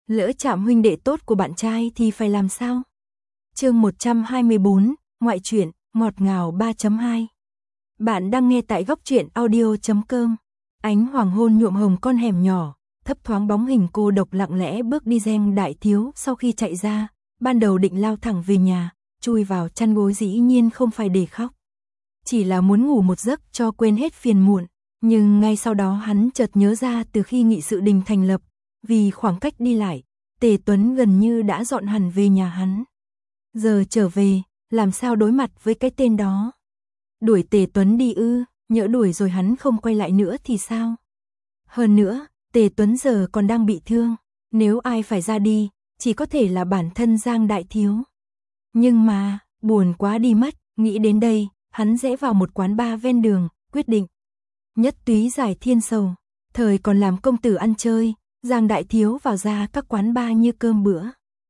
lỡ chạm huynh đệ tốt của bạn trai thì phải làm sao? Chương 124, ngoại truyện, ngọt ngào 3.2. Bạn đang nghe tại góc truyện audio.com. Ánh hoàng hôn nhuộm hồng con hẻm nhỏ, thấp thoáng bóng hình cô độc lặng lẽ bước đi. Giang Đại Thiếu sau khi chạy ra, ban đầu định lao thẳng về nhà, chui vào chăn gối dĩ nhiên không phải để khóc. Chỉ là muốn ngủ một giấc cho quên hết phiền muộn, nhưng ngay sau đó hắn chợt nhớ ra từ khi nghị sự đình thành lập, vì khoảng cách đi lại, Tề Tuấn gần như đã dọn hẳn về nhà hắn. Giờ trở về, làm sao đối mặt với cái tên đó? Đuổi Tề Tuấn đi ư? Nhỡ đuổi rồi hắn không quay lại nữa thì sao? Hơn nữa, Tề Tuấn giờ còn đang bị thương, nếu ai phải ra đi, chỉ có thể là bản thân Giang Đại Thiếu. Nhưng mà, buồn quá đi mất, nghĩ đến đây, hắn rẽ vào một quán bar ven đường, quyết định nhất túy giải thiên sầu. Thời còn làm công tử ăn chơi, Giang Đại Thiếu vào ra các quán bar như cơm bữa.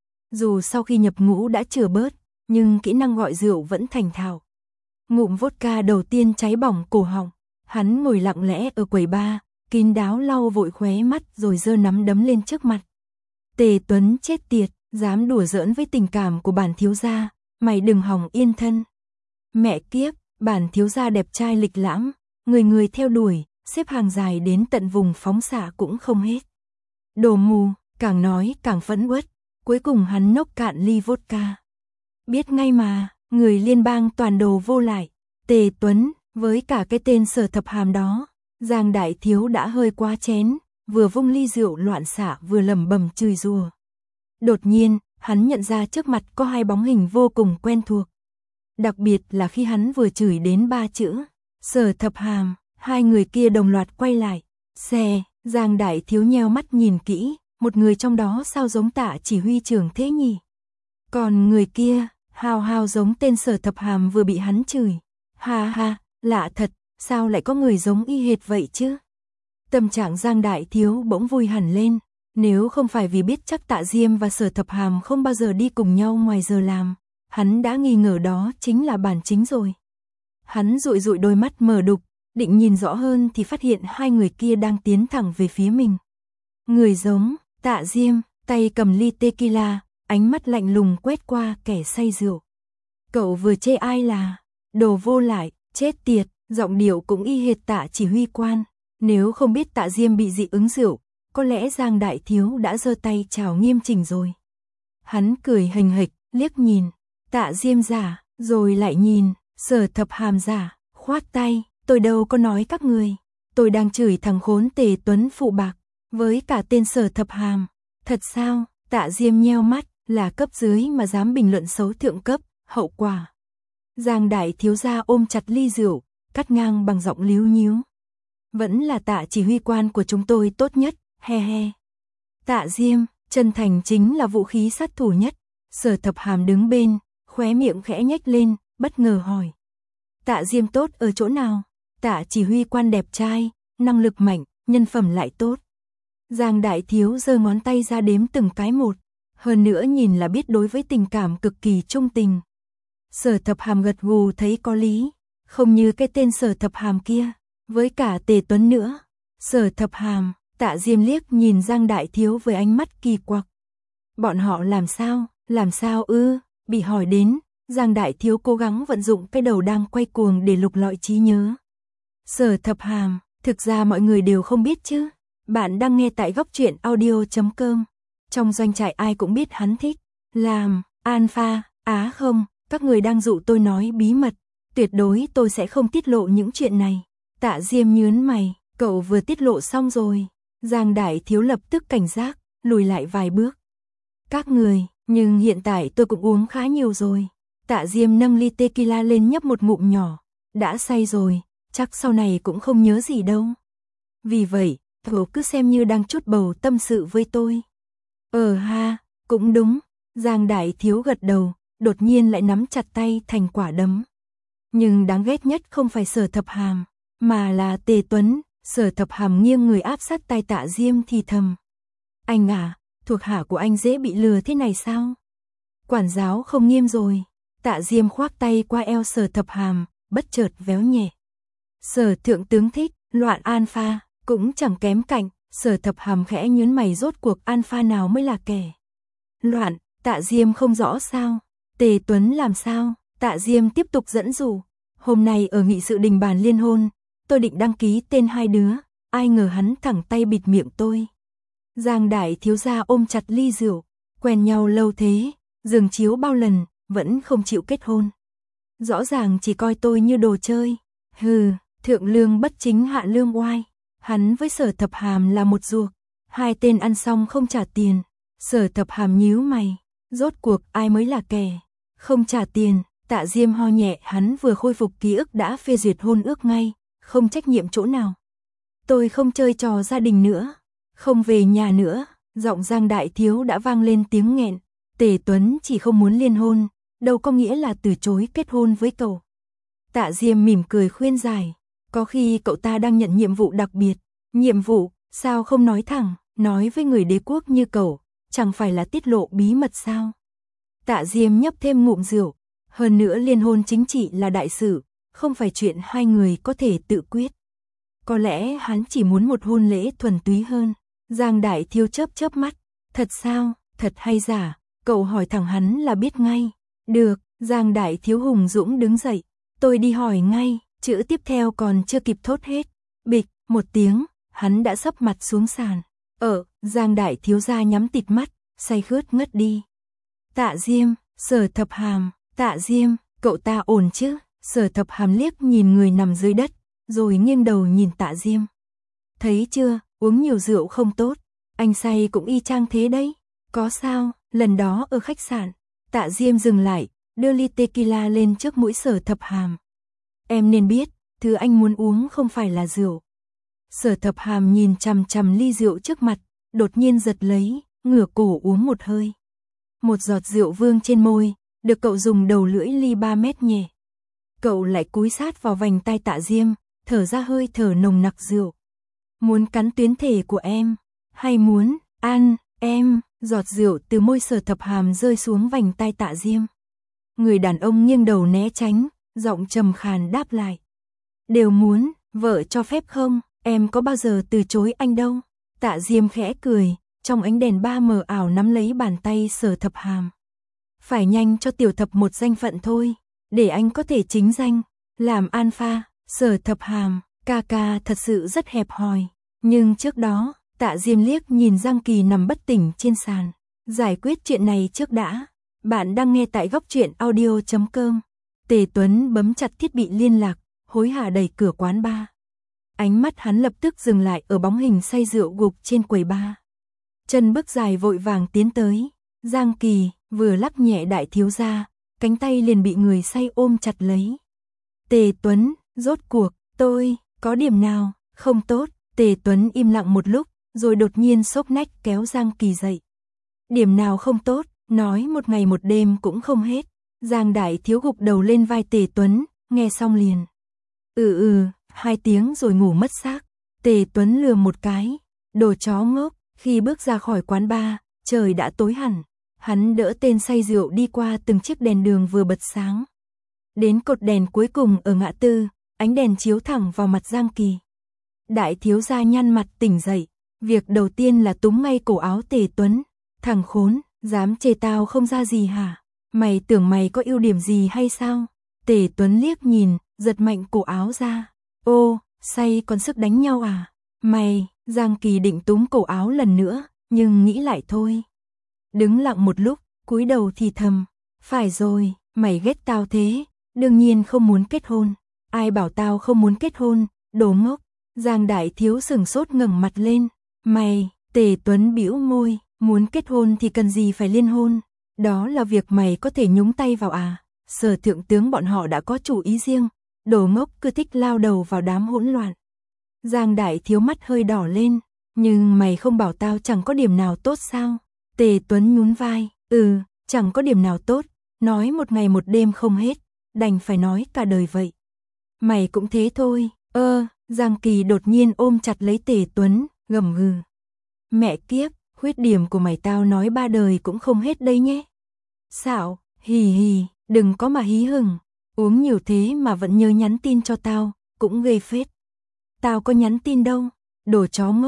Dù sau khi nhập ngũ đã chữa bớt, nhưng kỹ năng gọi rượu vẫn thành thạo. Ngụm vodka đầu tiên cháy bỏng cổ họng, hắn ngồi lặng lẽ ở quầy bar, kín đáo lau vội khóe mắt rồi giơ nắm đấm lên trước mặt. Tề Tuấn chết tiệt, dám đùa giỡn với tình cảm của bản thiếu gia, mày đừng hòng yên thân. Mẹ kiếp, bản thiếu gia đẹp trai lịch lãm, người người theo đuổi, xếp hàng dài đến tận vùng phóng xạ cũng không hết. Đồ mù, càng nói càng phẫn uất, cuối cùng hắn nốc cạn ly vodka. Biết ngay mà, người liên bang toàn đồ vô lại, Tề Tuấn, với cả cái tên Sở Thập Hàm đó, Giang Đại Thiếu đã hơi quá chén, vừa vung ly rượu loạn xạ vừa lẩm bẩm chửi rủa. Đột nhiên, hắn nhận ra trước mặt có hai bóng hình vô cùng quen thuộc. Đặc biệt là khi hắn vừa chửi đến ba chữ Sở Thập Hàm, hai người kia đồng loạt quay lại. Giang Đại Thiếu nheo mắt nhìn kỹ, một người trong đó sao giống Tạ Chỉ Huy trưởng thế nhỉ? Còn người kia, hào hào giống tên Sở Thập Hàm vừa bị hắn chửi. Ha ha, lạ thật, sao lại có người giống y hệt vậy chứ? Tâm trạng Giang Đại Thiếu bỗng vui hẳn lên, nếu không phải vì biết chắc Tạ Diêm và Sở Thập Hàm không bao giờ đi cùng nhau ngoài giờ làm, hắn đã nghi ngờ đó chính là bản chính rồi. Hắn dụi dụi đôi mắt mờ đục, định nhìn rõ hơn thì phát hiện hai người kia đang tiến thẳng về phía mình. Người giống, Tạ Diêm, tay cầm ly tequila, ánh mắt lạnh lùng quét qua kẻ say rượu. Cậu vừa chê ai là đồ vô lại, chết tiệt, giọng điệu cũng y hệt Tạ Chỉ Huy quan. Nếu không biết Tạ Diêm bị dị ứng rượu, có lẽ Giang Đại Thiếu đã giơ tay chào nghiêm chỉnh rồi. Hắn cười hềnh hệch, liếc nhìn Tạ Diêm giả, rồi lại nhìn Sở Thập Hàm giả, khoát tay, tôi đâu có nói các người, tôi đang chửi thằng khốn Tề Tuấn phụ bạc với cả tên Sở Thập Hàm. Thật sao? Tạ Diêm nheo mắt, là cấp dưới mà dám bình luận xấu thượng cấp, hậu quả. Giang Đại Thiếu gia ôm chặt ly rượu, cắt ngang bằng giọng líu nhíu. Vẫn là Tạ Chỉ Huy quan của chúng tôi tốt nhất, he he. Tạ Diêm, chân thành chính là vũ khí sát thủ nhất. Sở Thập Hàm đứng bên, khóe miệng khẽ nhếch lên, bất ngờ hỏi. Tạ Diêm tốt ở chỗ nào? Tạ Chỉ Huy quan đẹp trai, năng lực mạnh, nhân phẩm lại tốt. Giang Đại Thiếu giơ ngón tay ra đếm từng cái một, hơn nữa nhìn là biết đối với tình cảm cực kỳ trung tình. Sở Thập Hàm gật gù thấy có lý, không như cái tên Sở Thập Hàm kia, với cả Tề Tuấn nữa. Sở Thập Hàm, Tạ Diêm liếc nhìn Giang Đại Thiếu với ánh mắt kỳ quặc. Bọn họ làm sao ư? Bị hỏi đến, Giang Đại Thiếu cố gắng vận dụng cái đầu đang quay cuồng để lục lọi trí nhớ. Sở Thập Hàm, thực ra mọi người đều không biết chứ. Bạn đang nghe tại góc truyện audio.com. Trong doanh trại ai cũng biết hắn thích làm alpha, không, các người đang dụ tôi nói bí mật, tuyệt đối tôi sẽ không tiết lộ những chuyện này. Tạ Diêm nhớn mày, cậu vừa tiết lộ xong rồi. Giang Đại Thiếu lập tức cảnh giác, lùi lại vài bước. Các người, nhưng hiện tại tôi cũng uống khá nhiều rồi. Tạ Diêm nâng ly tequila lên nhấp một ngụm nhỏ, đã say rồi, chắc sau này cũng không nhớ gì đâu. Vì vậy, cậu cứ xem như đang chút bầu tâm sự với tôi. Ha, cũng đúng. Giang Đại Thiếu gật đầu, đột nhiên lại nắm chặt tay thành quả đấm. Nhưng đáng ghét nhất không phải Sở Thập Hàm, mà là Tề Tuấn. Sở Thập Hàm nghiêng người áp sát tai Tạ Diêm thì thầm. Anh à, thuộc hạ của anh dễ bị lừa thế này sao? Quản giáo không nghiêm rồi. Tạ Diêm khoác tay qua eo Sở Thập Hàm, bất chợt véo nhẹ. Sở thượng tướng thích, loạn alpha, cũng chẳng kém cạnh, Sở Thập Hàm khẽ nhướng mày, rốt cuộc alpha nào mới là kẻ loạn, Tạ Diêm không rõ sao? Tề Tuấn làm sao? Tạ Diêm tiếp tục dẫn dụ. Hôm nay ở nghị sự đình bàn liên hôn, tôi định đăng ký tên hai đứa, ai ngờ hắn thẳng tay bịt miệng tôi. Giang đại thiếu gia ôm chặt ly rượu, quen nhau lâu thế, giường chiếu bao lần, vẫn không chịu kết hôn. Rõ ràng chỉ coi tôi như đồ chơi. Hừ, thượng lương bất chính hạ lương oai. Hắn với Sở Thập Hàm là một ruột, hai tên ăn xong không trả tiền. Sở Thập Hàm nhíu mày, rốt cuộc ai mới là kẻ không trả tiền? Tạ Diêm ho nhẹ, hắn vừa khôi phục ký ức đã phê duyệt hôn ước ngay, không trách nhiệm chỗ nào. Tôi không chơi trò gia đình nữa, không về nhà nữa. Giọng Giang đại thiếu đã vang lên tiếng nghẹn. Tề Tuấn chỉ không muốn liên hôn, đâu có nghĩa là từ chối kết hôn với cậu. Tạ Diêm mỉm cười khuyên giải, có khi cậu ta đang nhận nhiệm vụ đặc biệt. Nhiệm vụ, sao không nói thẳng, nói với người đế quốc như cậu, chẳng phải là tiết lộ bí mật sao? Tạ Diêm nhấp thêm ngụm rượu, hơn nữa liên hôn chính trị là đại sự, không phải chuyện hai người có thể tự quyết. Có lẽ hắn chỉ muốn một hôn lễ thuần túy hơn. Giang đại thiếu chớp chớp mắt, thật sao, thật hay giả? Cậu hỏi thẳng hắn là biết ngay. Được, Giang đại thiếu hùng dũng đứng dậy, tôi đi hỏi ngay. Chữ tiếp theo còn chưa kịp thốt hết, bịch một tiếng, hắn đã sấp mặt xuống sàn. Giang đại thiếu gia nhắm tịt mắt, say khướt ngất đi. Tạ Diêm, Sở Thập Hàm, Tạ Diêm, cậu ta ổn chứ? Sở Thập Hàm liếc nhìn người nằm dưới đất, rồi nghiêng đầu nhìn Tạ Diêm. Thấy chưa, uống nhiều rượu không tốt, anh say cũng y chang thế đấy. Có sao? Lần đó ở khách sạn, Tạ Diêm dừng lại, đưa ly tequila lên trước mũi Sở Thập Hàm. Em nên biết, thứ anh muốn uống không phải là rượu. Sở Thập Hàm nhìn chằm chằm ly rượu trước mặt, đột nhiên giật lấy, ngửa cổ uống một hơi. Một giọt rượu vương trên môi, được cậu dùng đầu lưỡi ly 3 mét nhẹ. Cậu lại cúi sát vào vành tai Tạ Diêm, thở ra hơi thở nồng nặc rượu. Muốn cắn tuyến thể của em, hay muốn ăn em? Giọt rượu từ môi Sở Thập Hàm rơi xuống vành tai Tạ Diêm. Người đàn ông nghiêng đầu né tránh, giọng trầm khàn đáp lại. Đều muốn, vợ cho phép không? Em có bao giờ từ chối anh đâu. Tạ Diêm khẽ cười, trong ánh đèn ba mờ ảo nắm lấy bàn tay Sở Thập Hàm. Phải nhanh cho tiểu thập một danh phận thôi, để anh có thể chính danh, làm alpha. Sở Thập Hàm, ca ca thật sự rất hẹp hòi. Nhưng trước đó, Tạ Diêm liếc nhìn Giang Kỳ nằm bất tỉnh trên sàn. Giải quyết chuyện này trước đã. Bạn đang nghe tại góc truyện audio.com. Tề Tuấn bấm chặt thiết bị liên lạc, hối hả đẩy cửa quán bar. Ánh mắt hắn lập tức dừng lại ở bóng hình say rượu gục trên quầy bar. Chân bước dài vội vàng tiến tới. Giang Kỳ vừa lắc nhẹ đại thiếu gia, cánh tay liền bị người say ôm chặt lấy. Tề Tuấn, rốt cuộc, tôi, có điểm nào không tốt? Tề Tuấn im lặng một lúc, rồi đột nhiên xốc nách kéo Giang Kỳ dậy. Điểm nào không tốt, nói một ngày một đêm cũng không hết. Giang đại thiếu gục đầu lên vai Tề Tuấn, nghe xong liền. 2 tiếng rồi ngủ mất xác. Tề Tuấn lừa một cái, đồ chó ngốc. Khi bước ra khỏi quán bar, trời đã tối hẳn. Hắn đỡ tên say rượu đi qua từng chiếc đèn đường vừa bật sáng. Đến cột đèn cuối cùng ở ngã tư, ánh đèn chiếu thẳng vào mặt Giang Kỳ. Đại thiếu gia nhăn mặt tỉnh dậy, việc đầu tiên là túm ngay cổ áo Tề Tuấn. Thằng khốn, dám chê tao không ra gì hả? Mày tưởng mày có ưu điểm gì hay sao? Tề Tuấn liếc nhìn, giật mạnh cổ áo ra. Ô, say còn sức đánh nhau à? Mày, Giang Kỳ định túm cổ áo lần nữa, nhưng nghĩ lại thôi. Đứng lặng một lúc, cúi đầu thì thầm. Phải rồi, mày ghét tao thế, đương nhiên không muốn kết hôn. Ai bảo tao không muốn kết hôn, đồ ngốc. Giang đại thiếu sửng sốt ngẩng mặt lên. Mày, Tề Tuấn bĩu môi, muốn kết hôn thì cần gì phải liên hôn? Đó là việc mày có thể nhúng tay vào à? Sở thượng tướng bọn họ đã có chủ ý riêng, đồ ngốc cứ thích lao đầu vào đám hỗn loạn. Giang đại thiếu mắt hơi đỏ lên, nhưng mày không bảo tao chẳng có điểm nào tốt sao? Tề Tuấn nhún vai, chẳng có điểm nào tốt, nói một ngày một đêm không hết, đành phải nói cả đời vậy. Mày cũng thế thôi. Giang Kỳ đột nhiên ôm chặt lấy Tề Tuấn, gầm gừ. Mẹ kiếp, khuyết điểm của mày tao nói 3 đời cũng không hết đây nhé. Xạo, hì hì, đừng có mà hí hửng, uống nhiều thế mà vẫn nhớ nhắn tin cho tao, cũng ghê phết. Tao có nhắn tin đâu, đồ chó ngốc.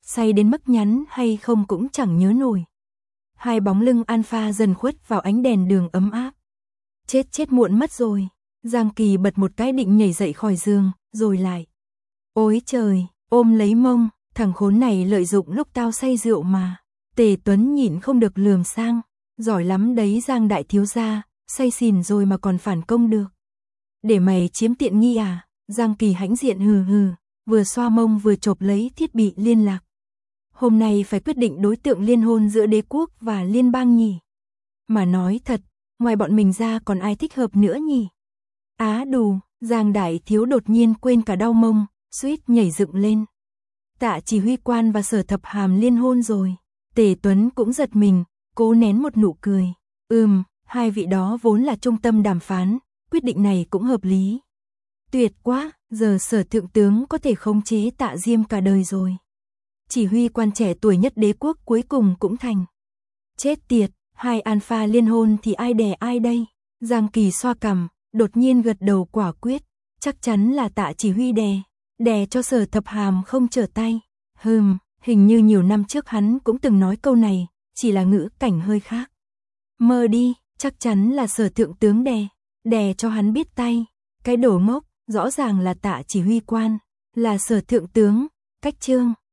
say đến mức nhắn hay không cũng chẳng nhớ nổi. Hai bóng lưng Alpha dần khuất vào ánh đèn đường ấm áp. Chết muộn mất rồi. Giang Kỳ bật một cái định nhảy dậy khỏi giường, rồi lại. Ôi trời, ôm lấy mông, thằng khốn này lợi dụng lúc tao say rượu mà. Tề Tuấn nhịn không được lườm sang. Giỏi lắm đấy Giang đại thiếu gia, say xỉn rồi mà còn phản công được. Để mày chiếm tiện nghi à? Giang Kỳ hãnh diện hừ hừ, vừa xoa mông vừa chộp lấy thiết bị liên lạc. Hôm nay phải quyết định đối tượng liên hôn giữa đế quốc và liên bang nhỉ? Mà nói thật, ngoài bọn mình ra còn ai thích hợp nữa nhỉ? Á đù, Giang đại thiếu đột nhiên quên cả đau mông, suýt nhảy dựng lên. Tạ Chỉ Huy Quan và Sở Thập Hàm liên hôn rồi. Tề Tuấn cũng giật mình, cố nén một nụ cười. Hai vị đó vốn là trung tâm đàm phán, quyết định này cũng hợp lý. Tuyệt quá, giờ Sở Thượng tướng có thể khống chế Tạ Diêm cả đời rồi. Chỉ huy quan trẻ tuổi nhất đế quốc cuối cùng cũng thành. Chết tiệt, hai Alpha liên hôn thì ai đè ai đây? Giang Kỳ xoa cằm, đột nhiên gật đầu quả quyết. Chắc chắn là Tạ Chỉ Huy đè cho Sở Thập Hàm không trở tay. Hình như nhiều năm trước hắn cũng từng nói câu này, chỉ là ngữ cảnh hơi khác. Mơ đi, chắc chắn là Sở Thượng tướng đè cho hắn biết tay. Cái đồ ngốc, rõ ràng là Tạ Chỉ Huy Quan, là Sở Thượng tướng, cách chương.